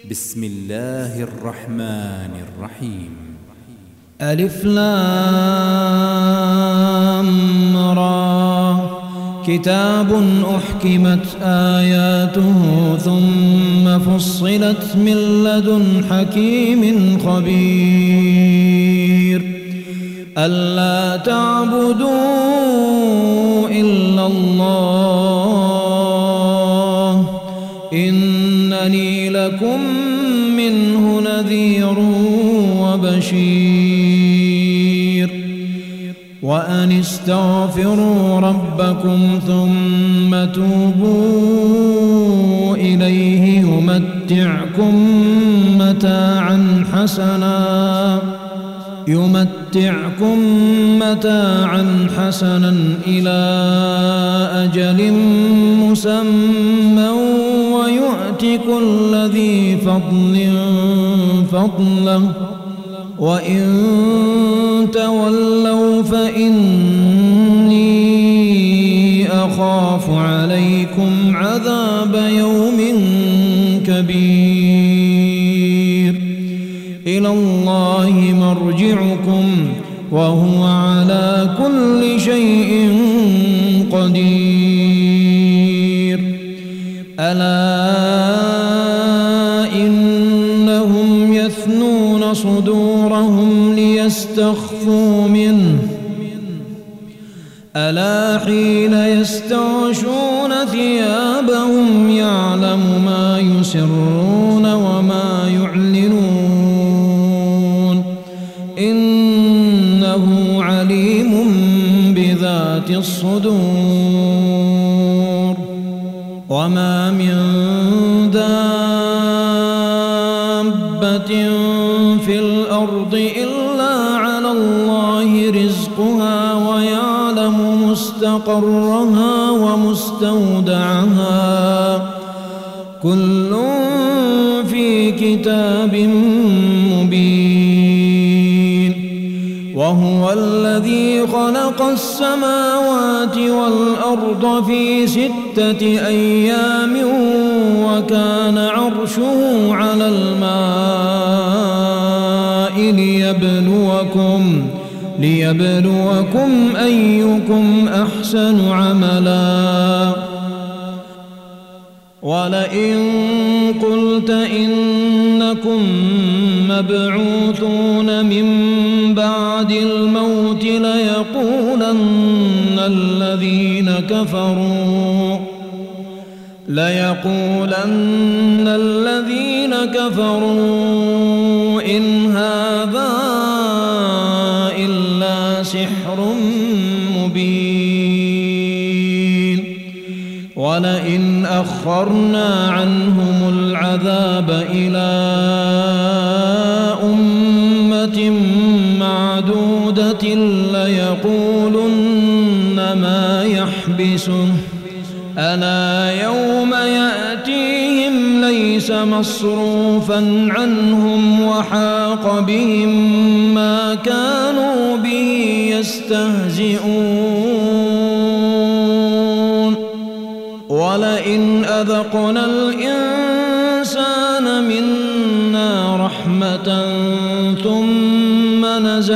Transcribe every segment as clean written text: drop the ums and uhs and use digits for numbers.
بسم الله الرحمن الرحيم. ألف لام را كتاب أحكمت آياته ثم فصلت من لدن حكيم خبير ألا تعبدوا إلا الله إنني لكم منه نذير وبشير وأن استغفروا ربكم ثم توبوا إليه يمتعكم متاعا حسنا إلى أجل مسمى ويؤت كل ذي فضل فضله وإن تولوا فإني أخاف عليكم عذاب يوم كبير إلى الله مرجعكم وهو على كل شيء قدير ألا إنهم يثنون صدورهم ليستخفوا منه ألا حين يستغشون ثيابهم يعلم ما يسرون وما يعلنون إنه عليم بذات الصدور وما من دابة في الأرض إلا على الله رزقها ويعلم مستقرها ومستودعها كل في كتاب مبين وهو الذي خلق السماوات والأرض في 6 أيام وكان عرشه على الماء ليبلوكم أيكم أحسن عملا ولئن قلت إنكم مبعوثون من بعد الموت ليقولن الذين كفروا إن هذا إلا سحر مبين ولئن أخرنا عنهم العذاب إلى أمة معدودة ليقولن ما يحبسه ألا يوم يأتيهم ليس مصروفا عنهم وحاق بهم ما كانوا به يستهزئون ولئن أذقنا الإنسان منا رحمة ثم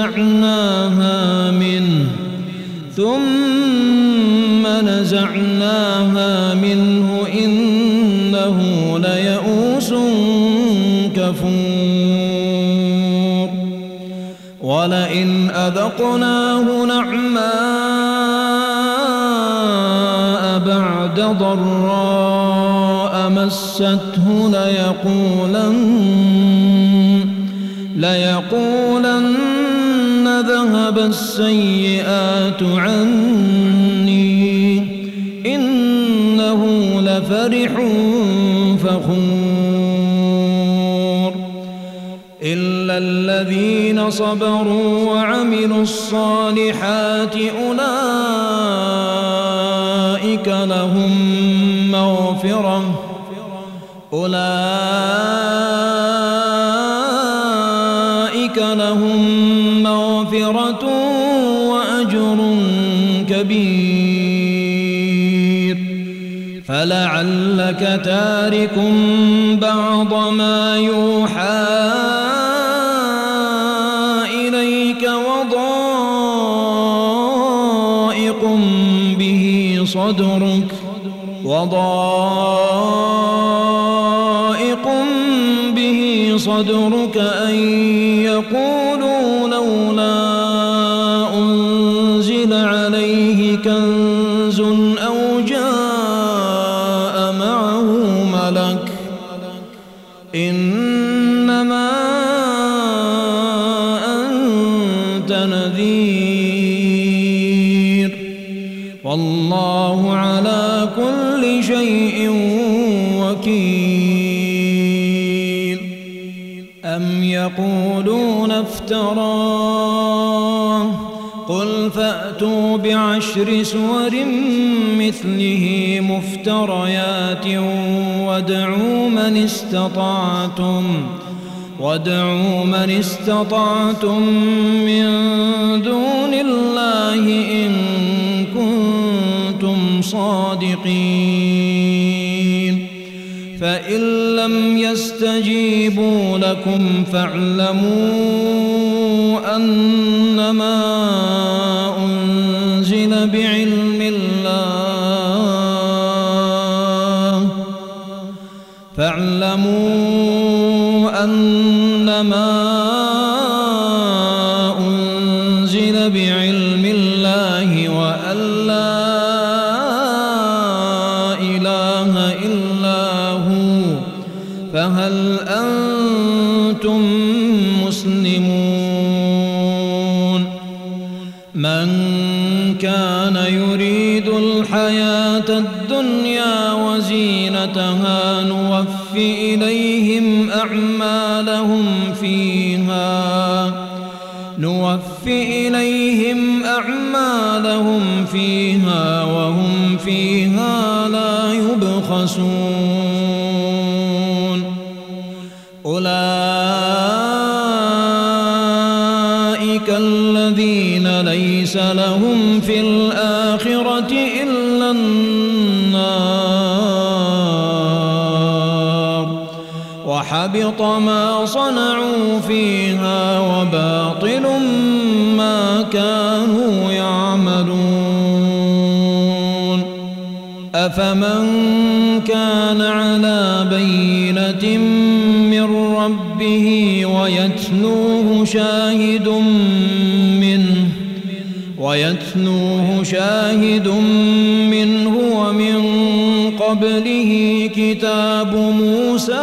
نزعناها منه إنه ليئوس كفور ولئن أذقناه نعماء بعد ضراء مسته ليقولن ذهب السيئات عني إنه لفرح فخور إلا الذين صبروا وعملوا الصالحات أولئك لهم مغفرة وأجر كبير فلعلك تارك بعض ما يوحى إليك وضائق به صدرك أن يقولوا لولا أنزل عليه كنز أو جاء معه ملك إنما أنت نذير والله على كل شيء وكيل أم يقولون افتراه قل فأتوا بعشر سور مثله مفتريات وادعوا من استطعتم من دون الله إن كنتم صادقين فإن لم يستجيبوا لكم فاعلموا أنما أنزل بعلم الله وأن لا إله إلا هو فهل أنتم مسلمون من كان يريد الحياة الدنيا وزينتها نوفي إليهم أعمالهم فيها وهم فيها لا يبخسون أولئك الذين ليس لهم في الآخرة إلا النار وحبط ما صنعوا فيها وباطل ما كانوا يعملون أفمن كان على بينة من ربه ويتلوه شاهد منه ومن قبله كتاب موسى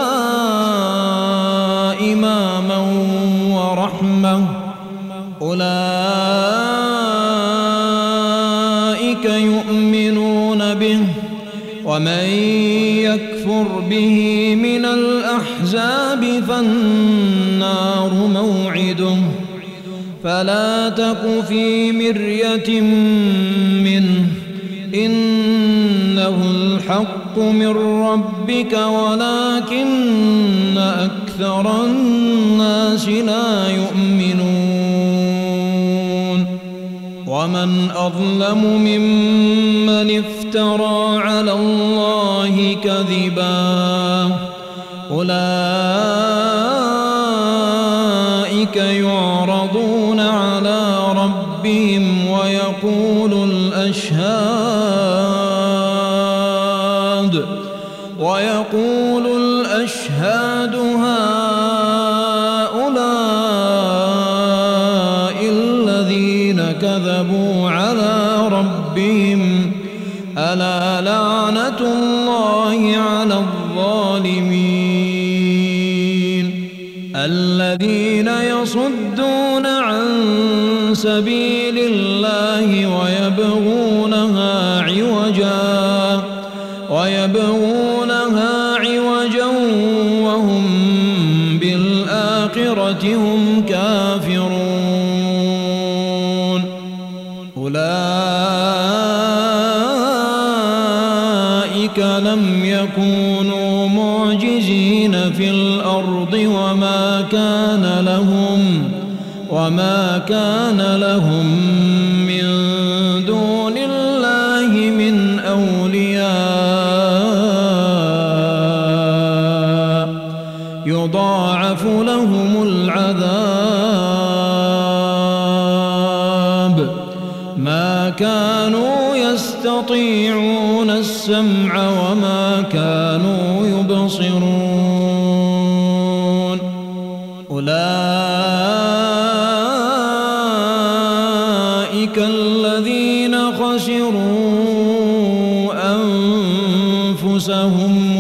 إماما ورحمة أولئك يؤمنون به ومن يكفر به من الأحزاب فالنار موعده فلا تك في مرية منه إنه الحق من ربك ولكن أكثر الناس لا يؤمنون ومن أظلم ممن افترى على الله كذبا أولئك يعرضون على ربهم ويقول الأشهاد هؤلاء الذين كذبوا على ربهم ألا لعنة الله على الظالمين الذين يصدون عن سبيل الله ويبغونها عوجا وهم بالآخرة هم كافرون أولئك لم يكونوا معجزين في الأرض وما كان لهم من دون الله من أولياء يضاعف لهم العذاب ما كانوا يستطيعون السمع وما كانوا يبصرون أولئك الذين خسروا أنفسهم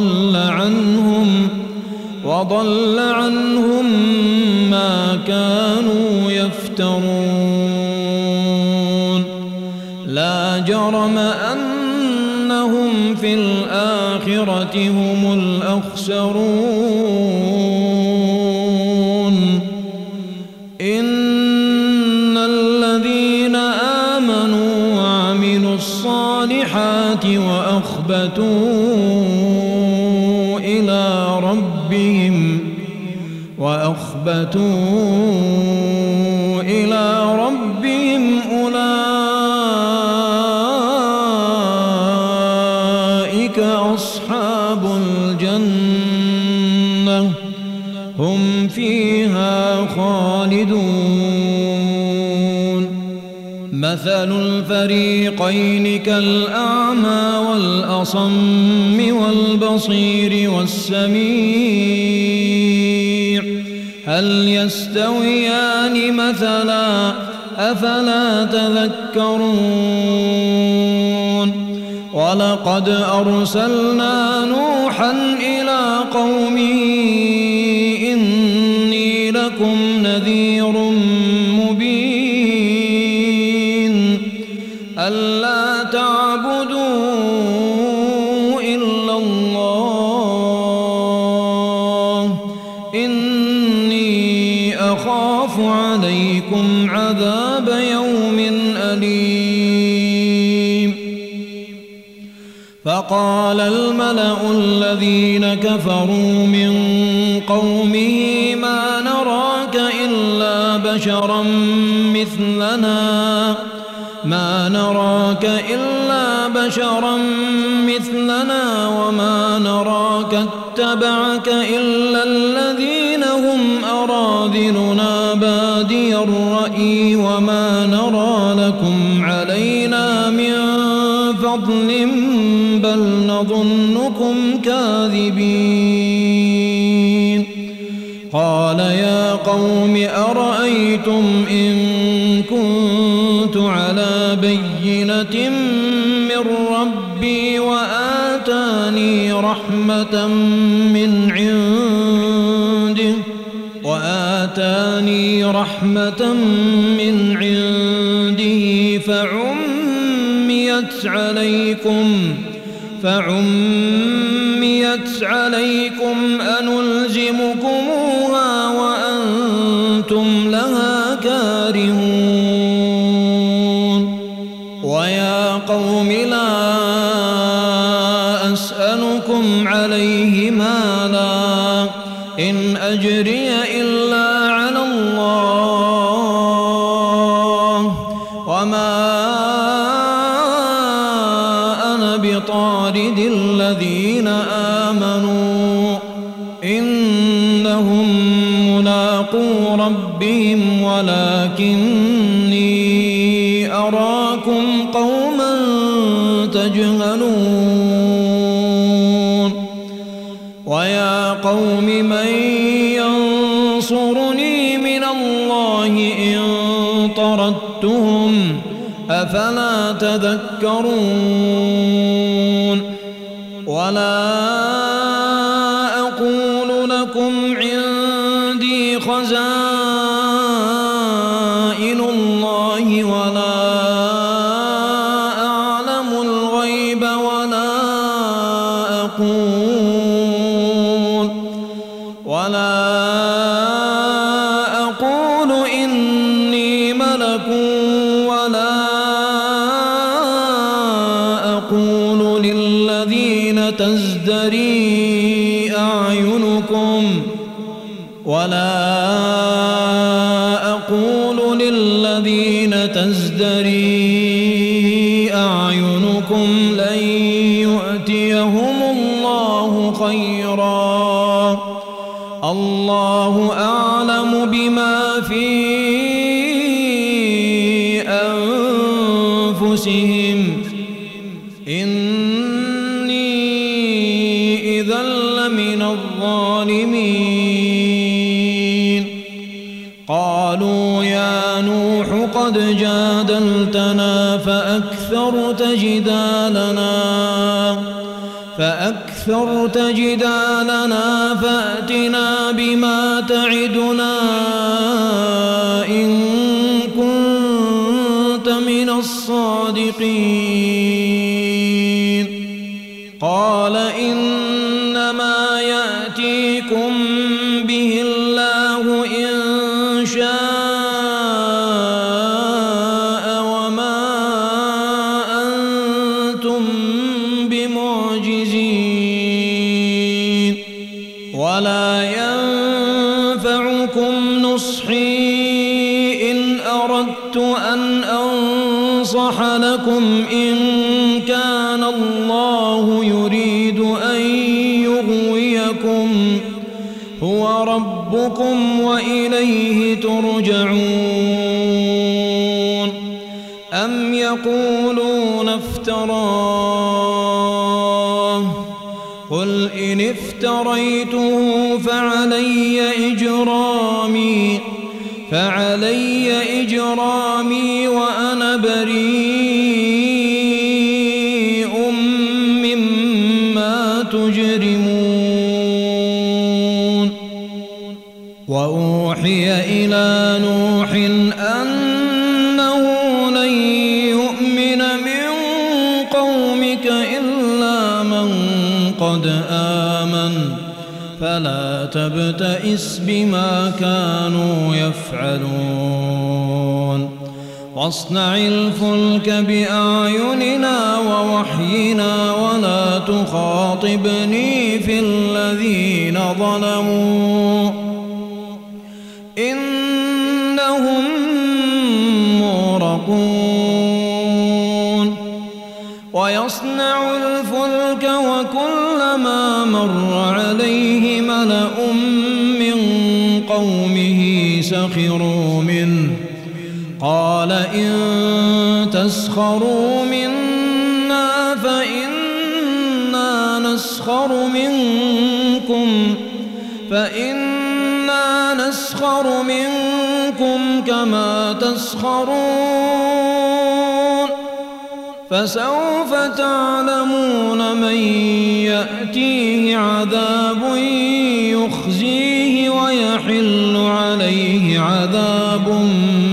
وضل عنهم ما كانوا يفترون لا جرم أنهم في الآخرة هم الأخسرون إن الذين آمنوا وعملوا الصالحات وأخبتوا إلى ربهم أولئك أصحاب الجنة هم فيها خالدون مثل الفريقين كالأعمى والأصم والبصير والسميع هل يستويان مثلا أفلا تذكرون ولقد أرسلنا نوحا إلى قومه إني لكم نذير مبين ألا تعبدوا إلا الله إني أخاف عليكم عذاب يوم أليم فقال الملأ الذين كفروا من قومه ما نراك إلا بشرا مثلنا وما نراك اتبعك إلا الذين هم أراذلنا بادي الرأي وما نرى لكم علينا من فضل بل نظنكم كاذبين قال يا قوم أرأيتم إن كنت على بينة من ربي وآتاني رحمة من عنده فعميت عليكم أنلزمكموها وأنتم لها كارهون ويا قوم لا أسألكم عليه مالا إن أجري إلا على الله وما أنا بطارد الذين آمنوا إنهم ملاقو ربهم ولكني أراكم قوما تجهلون ويا قوم من ينصرني من الله إن طردتهم أفلا تذكرون ولا أقول لكم عندي خزائن الله ولا أعلم الغيب ولا أقول إني ملك ولا أقول للذين تزدري أعينكم لن يؤتيهم الله خيرا والله أعلم بما في أنفسهم إني إذا لمن الظالمين قالوا يا نوح قد جادلتنا فأكثرت جدالنا فأتنا بما تعدنا إن كنت من الصادقين قال إنما يأتيكم به الله إن شاء وما أنتم بمعجزين ولا ينفعكم نصحي إن أردت أن أنصح لكم إن كان الله يريد أن يغويكم هو ربكم وإليه ترجعون أم يقولون افتراه قل إن افتريته فعلي إجرامي وأنا بريء مما تجرمون وأوحي إلى نوح أنه لن يؤمن من قومك إلا من قد آمن فلا تبتئس بما كانوا يفعلون واصنع الفلك بأعيننا ووحينا ولا تخاطبني في الذين ظلموا إنهم مغرقون ويصنع الفلك وكلما مر عليه ملأ من قومه سخروا منه قال إن تسخروا منا فإنا نسخر منكم كما تسخرون فسوف تعلمون من يأتيه عذاب يخزيه ويحل عليه عذاب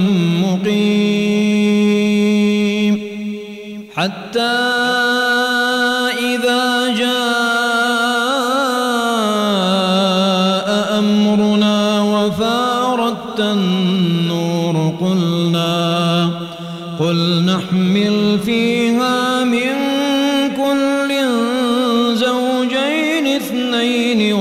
مقيم حتى إذا جاء أمرنا وفارت النور قل نحمل فيها من كل زوجين اثنين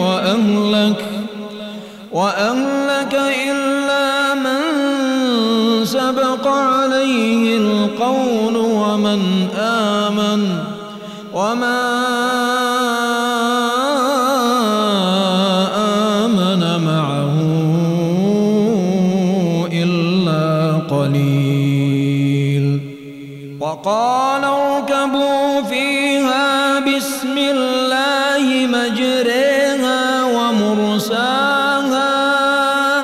وأهلك إلا من سبق عليه القول ومن آمن وما آمن معه إلا قليل وقال اركبوا فيها بسم الله مجريها ومرساها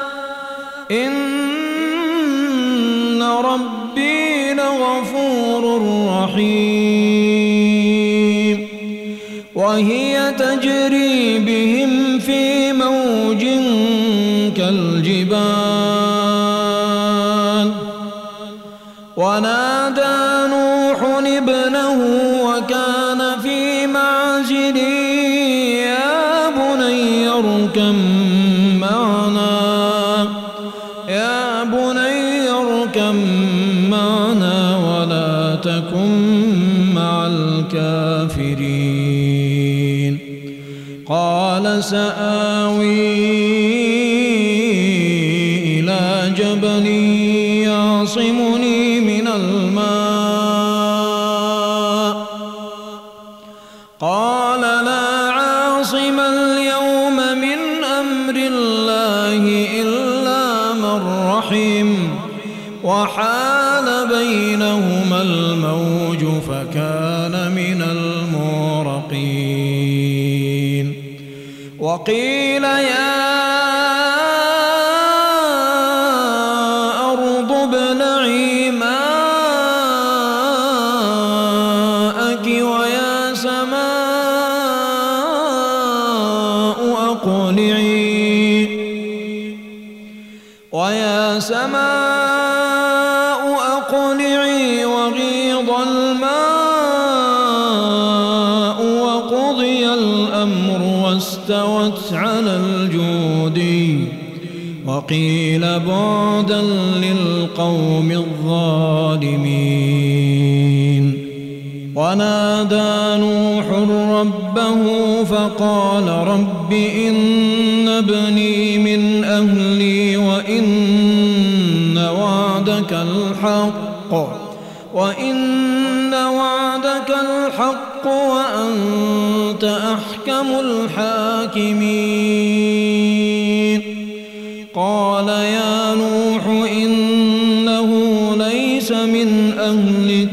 إن ربي لغفور رحيم وهي تجري بهم في موج كالجبال ونادى نوح ابنه وكان في معزل يا بني اركب معنا ولا تكن مع الكافرين قال سآوي إلى جبل يعصمني من الماء قال لا عاصم اليوم من أمر الله الله إلا من رحم وحال بينهما الموج فكان من المغرقين وقيل يا أرض ابلعي ماءك ويا سماء أقلعي وغيض الماء وقضي الأمر واستوت على الجودي وقيل بعدا للقوم الظالمين ونادى نوح ربه فقال رب إن ابني من أهلي وإن وعدك الحق وأنت أحكم الحاكمين قال يا نوح إنه ليس من أهلك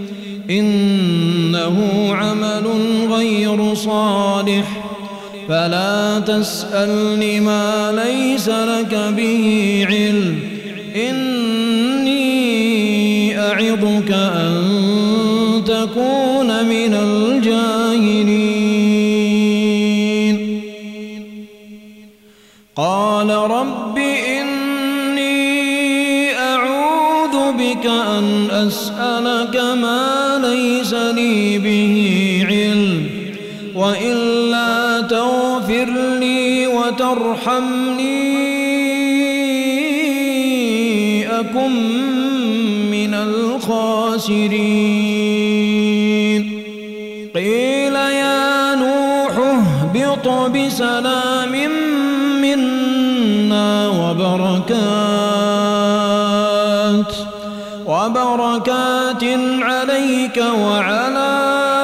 إنه عمل غير صالح فلا تسألني ما ليس لك به علم إني أعظك أن تكون من الجاهلين قال رب إني أعوذ بك أن أسألك ما ليس لي به علم وإلا تغفر لي وترحمني أكن من الخاسرين قيل يا نوح اهبط بسلام منا وبركات عليك وعلى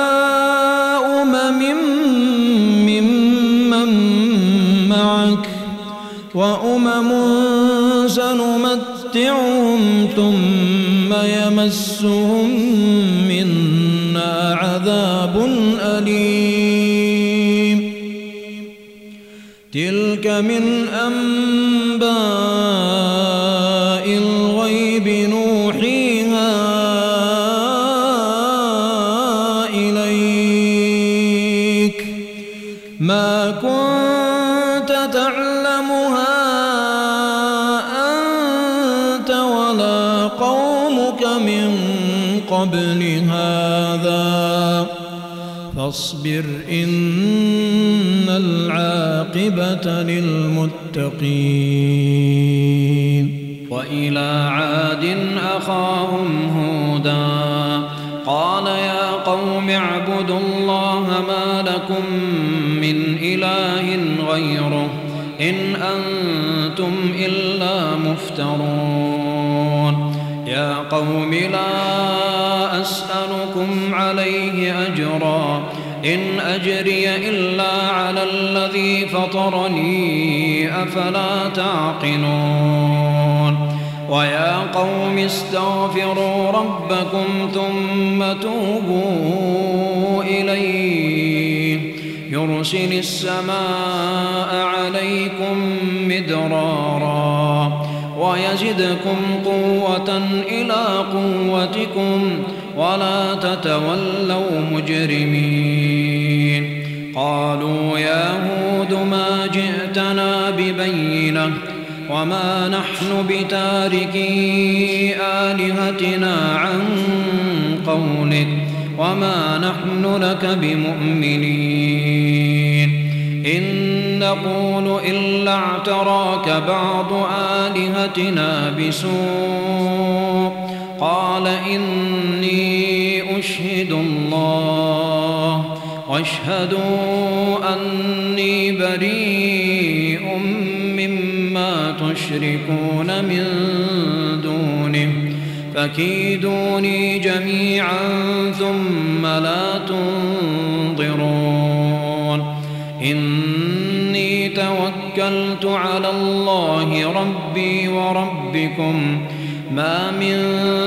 ممن معك وأمم سنمتعهم ثم يمسهم منا عذاب أليم تلك من أنباء الغيب نوحيها إليك ما كنت تعلمها أنت ولا قومك من قبل هذا فاصبر إن العاقبة للمتقين وإلى عاد أخاهم هودا قال يا قوم اعبدوا الله ما لكم من إله غيره إن أنتم إلا مفترون يا قوم لا أسألكم عليه أجرا إن أجري إلا على الذي فطرني أفلا تعقلون ويا قوم استغفروا ربكم ثم توبوا إليه يرسل السماء عليكم مدرارا ويزدكم قوة إلى قوتكم ولا تتولوا مجرمين قالوا يا هود ما جئتنا ببينة وما نحن بتاركي آلهتنا عن قولك وما نحن لك بمؤمنين إن نقول إلا اعتراك بعض آلهتنا بسوء قال إني أشهد الله واشهدوا أني بريء مما تشركون من دونه فكيدوني جميعا ثم لا تنظرون إني توكلت توكلت على الله ربي وربكم ما من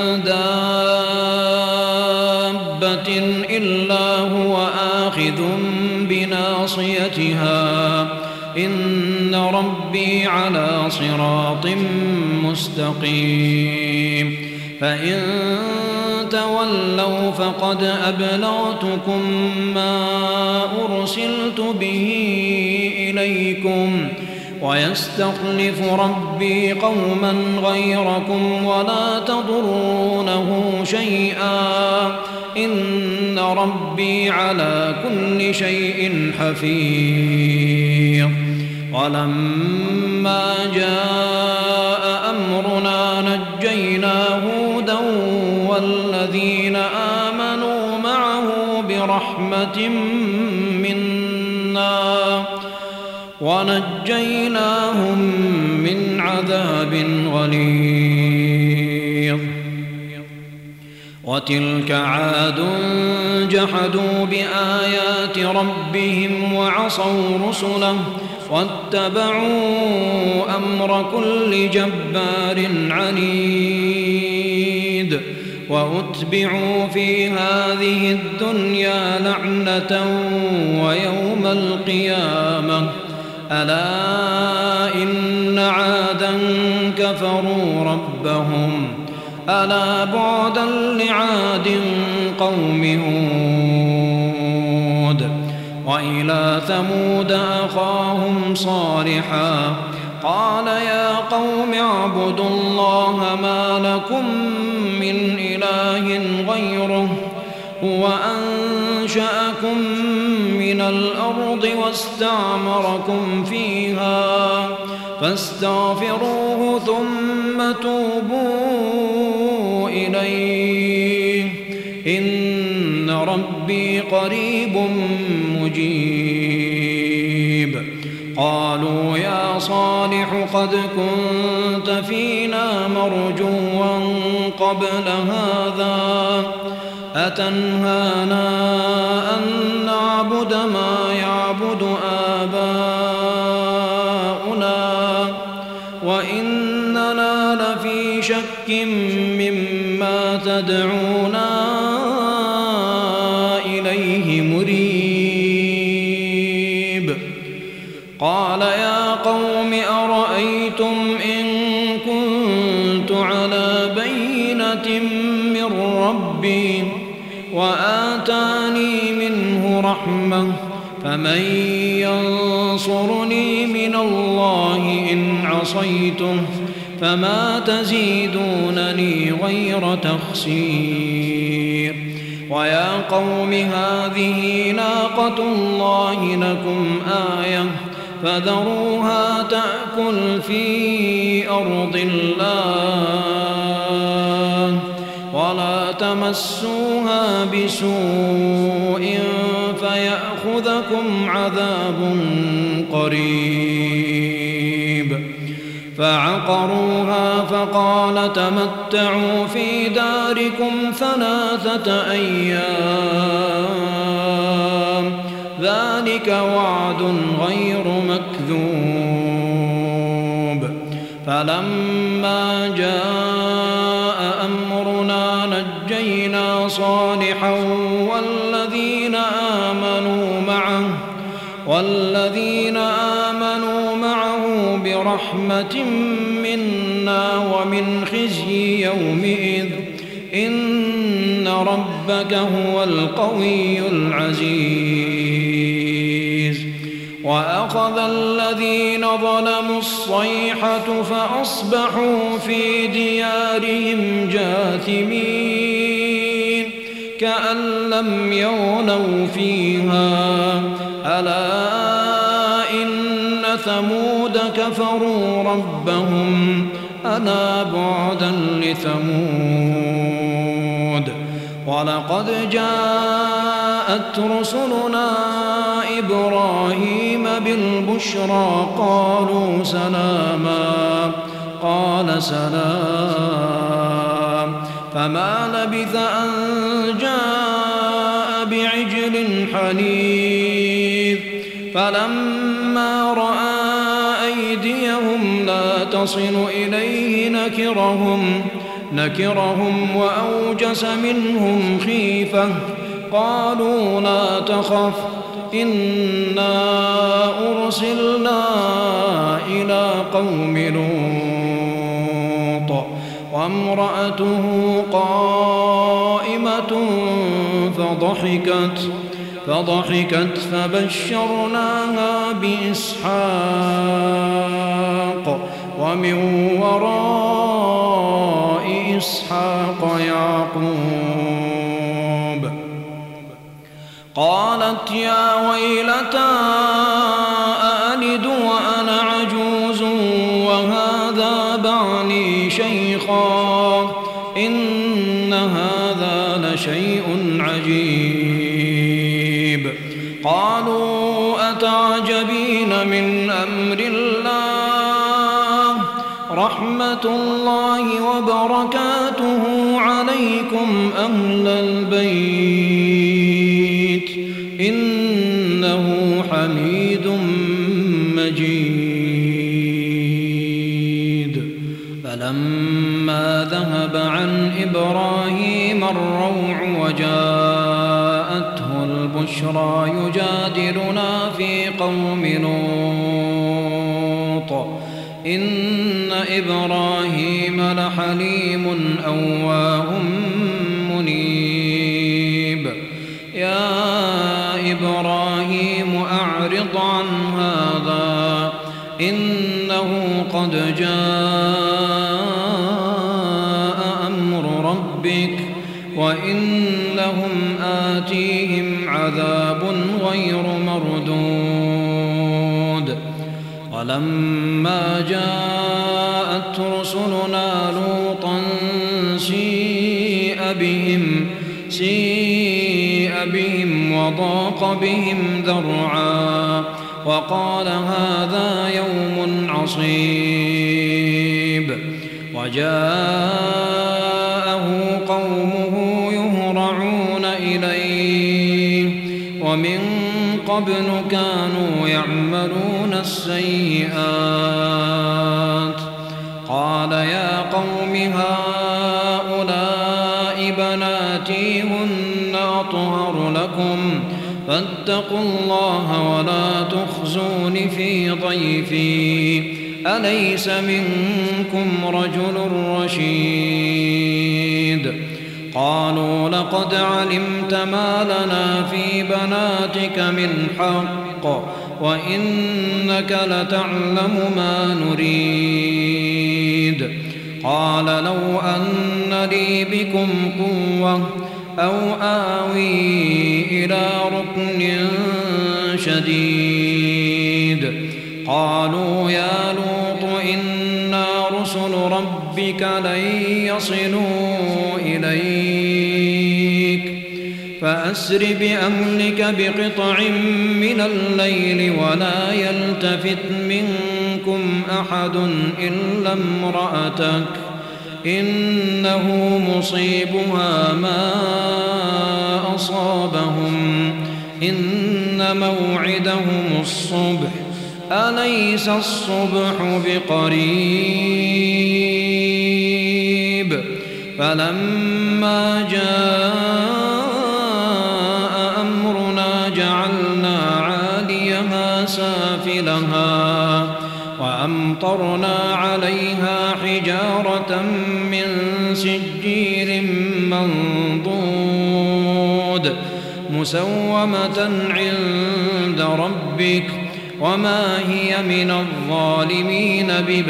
دابة إلا هو آخذ بناصيتها إن ربي على صراط مستقيم فإن تولوا فقد أبلغتكم ما أرسلت به إليكم ويستخلف ربي قوما غيركم ولا تضرونه شيئا إن ربي على كل شيء حفيظ ولما جاء أمرنا نجينا هودا والذين آمنوا معه برحمة منا ونجيناهم من عذاب غليظ وتلك عاد جحدوا بآيات ربهم وعصوا رسله واتبعوا أمر كل جبار عنيد وأتبعوا في هذه الدنيا لعنة ويوم القيامة ألا إن عادا كفروا ربهم ألا بعدا لعاد قوم هود وإلى ثمود أخاهم صالحا قال يا قوم اعبدوا الله ما لكم من إله غيره هو أنشأكم من الأرض واستعمركم فيها فاستغفروه ثم توبوا إليه إن ربي قريب مجيب قالوا يا صالح قد كنت فينا مرجوا قبل هذا أتنهانا أن نعبد ما يعبد آباؤنا وإننا لفي شك مما تدعونا إليه مريب قال يا قوم أرأيتم إن كنت على بينة من ربي وآتاني منه رحمة فمن ينصرني من الله إن عصيته فما تزيدونني غير تخسير ويا قوم هذه ناقة الله لكم آية فذروها تأكل في أرض الله ولا تمسوها بسوء فيأخذكم عذاب قريب فعقروها فقال تمتعوا في داركم 3 أيام ذلك وعد غير مكذوب فلما جاء أمرنا نجينا صالحا والذين آمنوا معه برحمة منا ومن خزي يومئذ إن ربك هو القوي العزيز وأخذ الذين ظلموا الصيحة فأصبحوا في ديارهم جاثمين كأن لم يغنوا فيها ألا إن ثمود كفروا ربهم ألا بعدا لثمود ولقد جاءت رسلنا إبراهيم بالبشرى قالوا سلاما قال سلام فما لبث أن جاء بعجل حنيذ فلما رأى أيديهم لا تصل إليه نكرهم وأوجس منهم خيفة. قالوا لا تخف إنا أرسلنا إلى قوم لوط وامرأته قائمة فضحكت فبشرناها بإسحاق ومن وراء إسحاق يعقوب. قالت يا ويلتى أألد وأنا عجوز وهذا بعلي شيخا إن هذا لشيء عجيب. قالوا أتعجبين من أمر الله رحمة الله وبركاته عليكم أهل البيت إنه حميد مجيد. فلما ذهب عن إبراهيم الروع وجاءته البشرى يجادلنا في قوم لوط إن إبراهيم لحليم أواه منيب. يا إبراهيم أعرض عن هذا إنه قد جاء أمر ربك وإنهم آتيهم عذاب غير مردود. ولما جاءت رسلنا لوطا سيء بهم وضاق بهم ذرعا وقال هذا يوم عصيب. وجاءه قومه يهرعون إليه ومن قبل كانوا يعملون السيئات. قال يا قوم هؤلاء بناتي هن أطهر لكم فاتقوا الله ولا تخزون في ضيفي أليس منكم رجل رشيد. قالوا لقد علمت ما لنا في بناتك من حق وإنك لتعلم ما نريد. قال لو أن لي بكم قوة أو آوي إلى ركن شديد. قالوا يا لوط إنا رسل ربك لن يصلوا إليك فأسر بأهلك بقطع من الليل ولا يلتفت منكم أحد إلا امرأتك إنه مصيبها ما أصابهم إن موعدهم الصبح أليس الصبح بقريب. فلما جاء أمرنا جعلنا عاليها سافلها وأمطرنا عليها حجارة من سجيل منضود مسومة عند ربك وما هي من الظالمين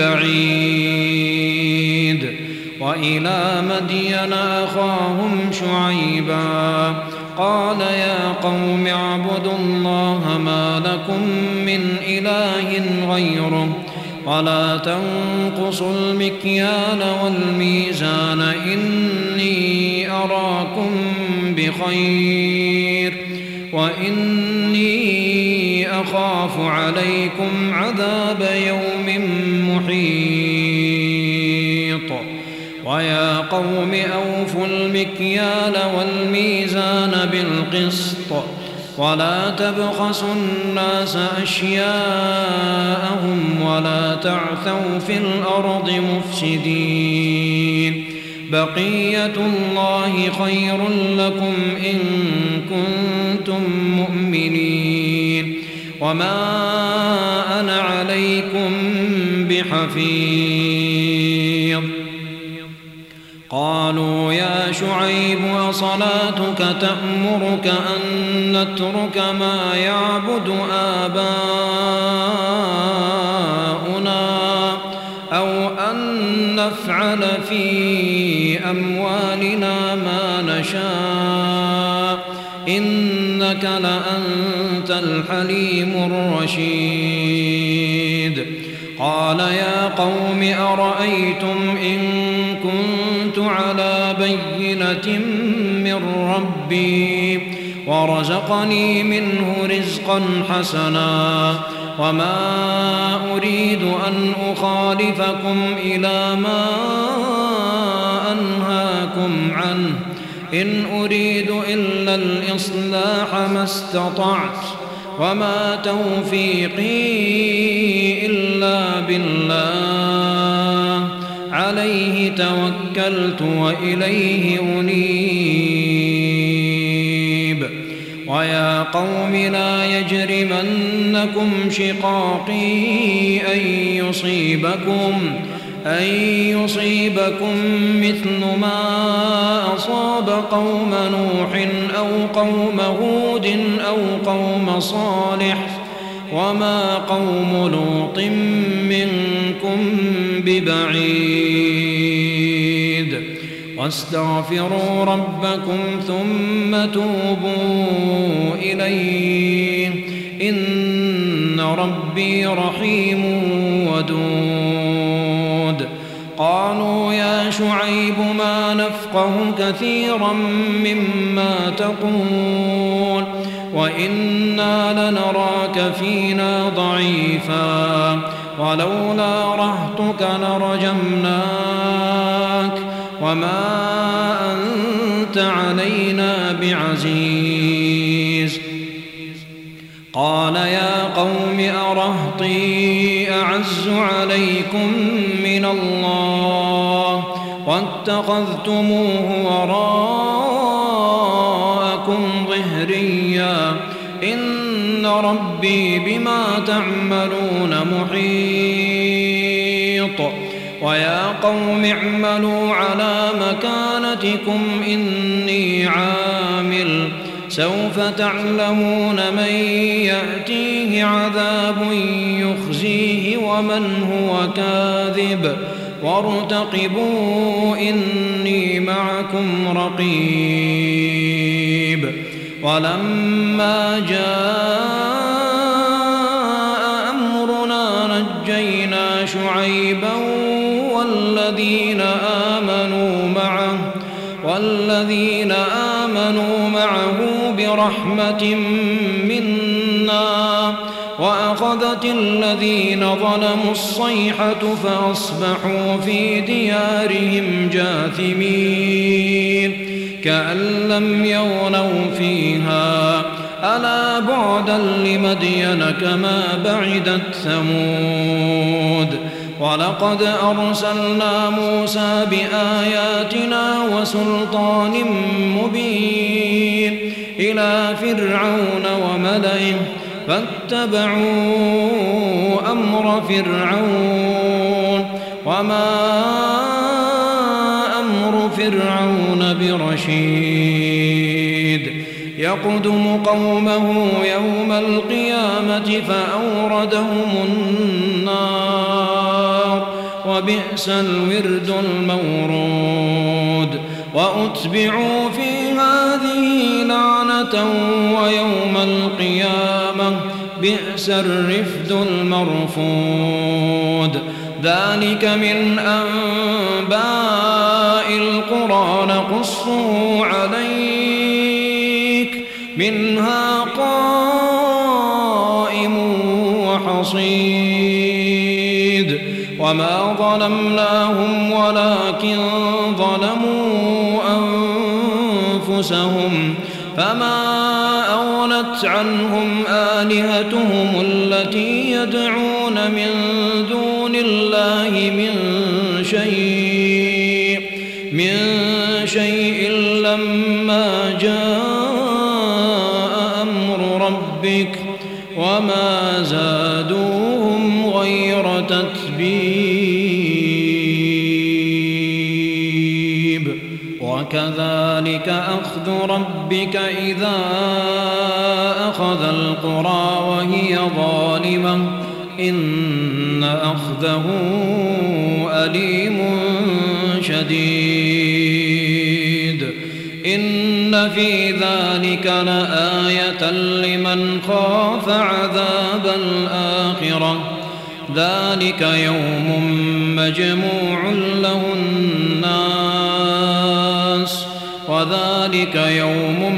ببعيد. وإلى مدين أخاهم شعيبا قال يا قوم اعبدوا الله ما لكم من إله غيره ولا تنقصوا المكيال والميزان إني أراكم بخير وإني أخاف عليكم عذاب يوم محيط. ويا قوم أوفوا المكيال والميزان بالقسط ولا تبخسوا الناس أشياءهم ولا تعثوا في الأرض مفسدين بقية الله خير لكم إن كنتم مؤمنين وما أنا عليكم بحفيظ قالوا يا شعيب أصلاتك تأمرك أن نترك ما يعبد آباؤنا أو أن نفعل في أموالنا ما نشاء إنك لأنت الحليم الرشيد قال يا قوم أرأيتم إن كنت على بينة من ربي ورزقني منه رزقا حسنا وما أريد أن أخالفكم إلى ما أنهاكم عنه إن أريد إلا الإصلاح ما استطعت وما توفيقي إلا بالله عليه توكلت وإليه أنيب ويا قوم لا يجرمنكم شقاقي أن يصيبكم مثل ما أصاب قوم نوح أو قوم هود أو قوم صالح وما قوم لوط منكم ببعيد واستغفروا ربكم ثم توبوا إليه إن ربي رحيم ودود قالوا يا شعيب ما نفقه كثيرا مما تقول وإنا لنراك فينا ضعيفا ولولا رهطك لرجمناك وما أنت علينا بعزيز قال يا قوم أرهطي أعز عليكم من الله واتخذتموه وراءكم ظهريا إن ربي بما تعملون محيط ويا قوم اعملوا على مكانتكم إني عامل سوف تعلمون من يأتيه عذاب يخزيه ومن هو كاذب وارتقبوا إني معكم رقيب ولما جاء أمرنا نجينا شعيبا والذين آمنوا معه برحمة منا وأخذت الذين ظلموا الصيحة فأصبحوا في ديارهم جاثمين كأن لم يغنوا فيها ألا بعدا لمدين كما بعدت ثمود ولقد أرسلنا موسى بآياتنا وسلطان مبين إلى فرعون وملئه فاتبعوا أمر فرعون وما أمر فرعون برشيد يقدم قومه يوم القيامة فأوردهم النار وبئس الورد المورود وأتبعوا في هذه لعنة ويوم القيامة بئس الرفد المرفود ذلك من أنباء القرى نقصه عليك منها قائم وحصيد وما ظلمناهم ولكن ظلموا أنفسهم فما أغنت عنهم آلهتهم التي يدعون من دون الله من شيء لما جاء أمر ربك وما زادوهم غير تتبيب وكذلك أخذ ربك إذا أخذ القرى وهي ظالمة إن أخذه أليم شديد إن في ذلك لآية لمن خاف عذاب الآخرة ذلك يوم مجموع له الناس وذلك يوم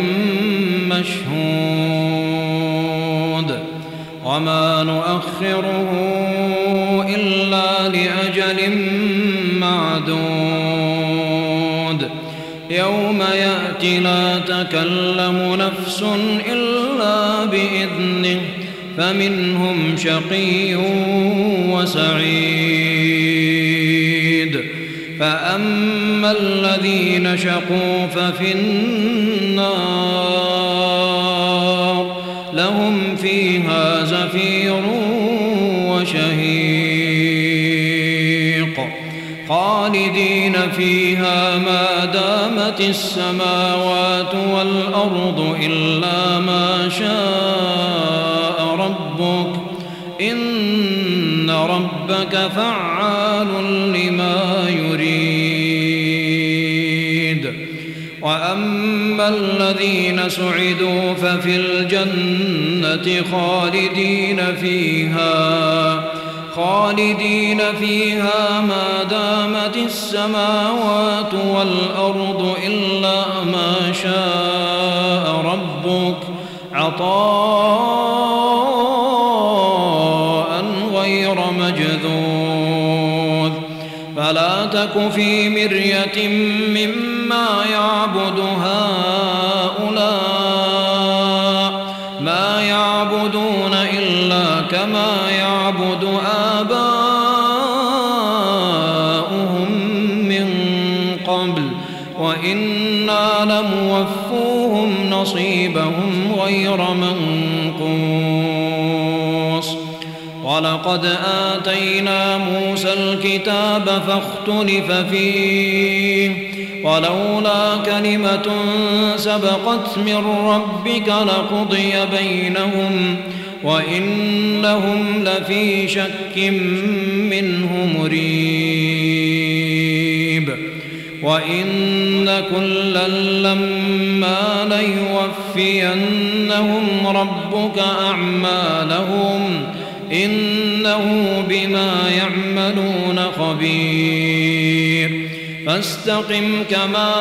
مشهود وما نؤخره إلا لأجل معدود يوم يأتي لا تكلم نفس إلا بإذنه فمنهم شقي وسعيد فأما الذين شقوا ففي النار لهم فيها زفير وشهيق خالدين فيها ما دامت السماوات والأرض إلا ما شاء ربك إن ربك فعال لما يريد وأما الذين سعدوا ففي الجنة خالدين فيها ما دامت السماوات والأرض إلا ما شاء ربك عطاء غير مجذوذ فلا تك في مرية مما يعبد هؤلاء ما يعبدون إلا كما يعبد آباؤهم من قبل وإنا لموفوهم نصيبهم غير منقوص ولقد آتينا موسى الكتاب فاختلف فيه ولولا كلمة سبقت من ربك لقضي بينهم وإنهم لفي شك منه مريب وإن كلا لما ليوفينهم ربك أعمالهم إنه بما يعملون خبير فاستقم كما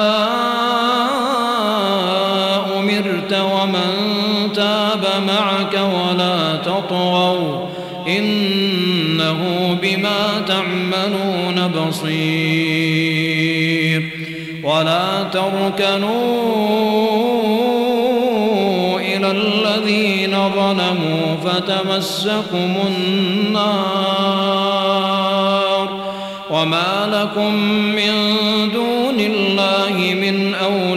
أمرت ومن تاب معك ولا تطغوا إنه بما تعملون بصير ولا تركنوا إلى الذين ظلموا فتمسكم النار وما لكم من دون الله من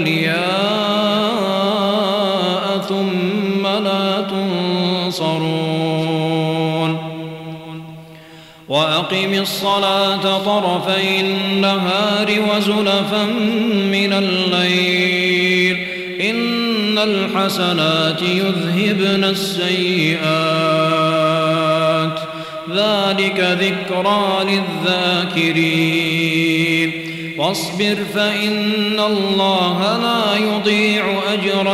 أولياء ثم لا تنصرون وأقم الصلاة طرفي النهار وزلفا من الليل إن الحسنات يذهبن السيئات ذلك ذكرى للذاكرين واصبر فإن الله لا يضيع أجر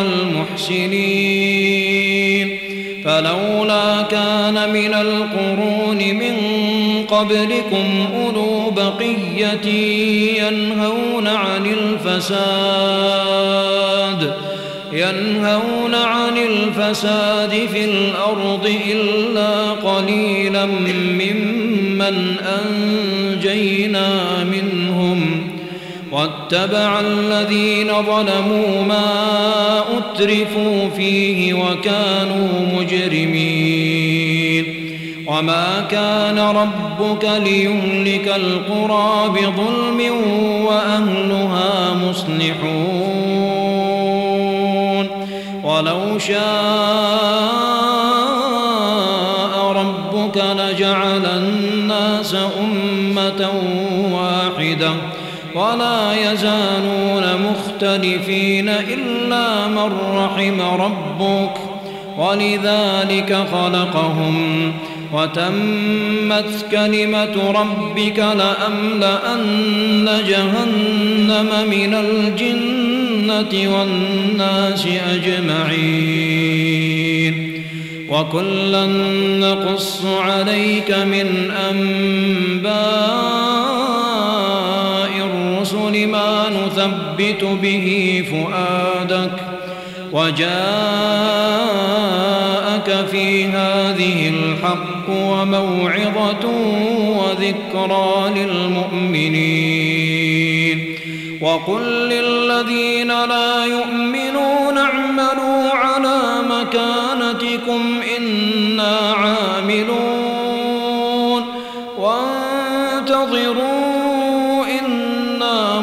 المحسنين فلولا كان من القرون من قبلكم أولو بقية ينهون عن الفساد في الأرض إلا قليلا ممن أنجينا منهم واتبع الذين ظلموا ما أترفوا فيه وكانوا مجرمين وما كان ربك ليهلك القرى بظلم وأهلها مصلحون ولو شاء ربك لجعل الناس أمة واحدة ولا يزالون مختلفين إلا من رحم ربك ولذلك خلقهم وتمت كلمة ربك لأملأن جهنم من الجنة والناس أجمعين وكلا نقص عليك من أنباء الرسل ما نثبت به فؤادك وجاءك في هذه الحق وموعظة وذكرى للمؤمنين وقل للذين لا يؤمنون اعملوا على مكانتكم إنا عاملون وانتظروا إنا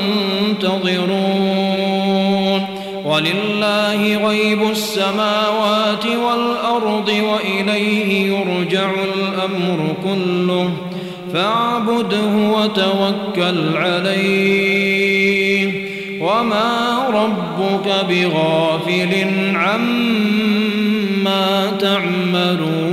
منتظرون ولله غيب السماوات والأرض وإليه يرجع الأمر كله فاعبده وتوكل عليه وما ربك بغافل عما تعملون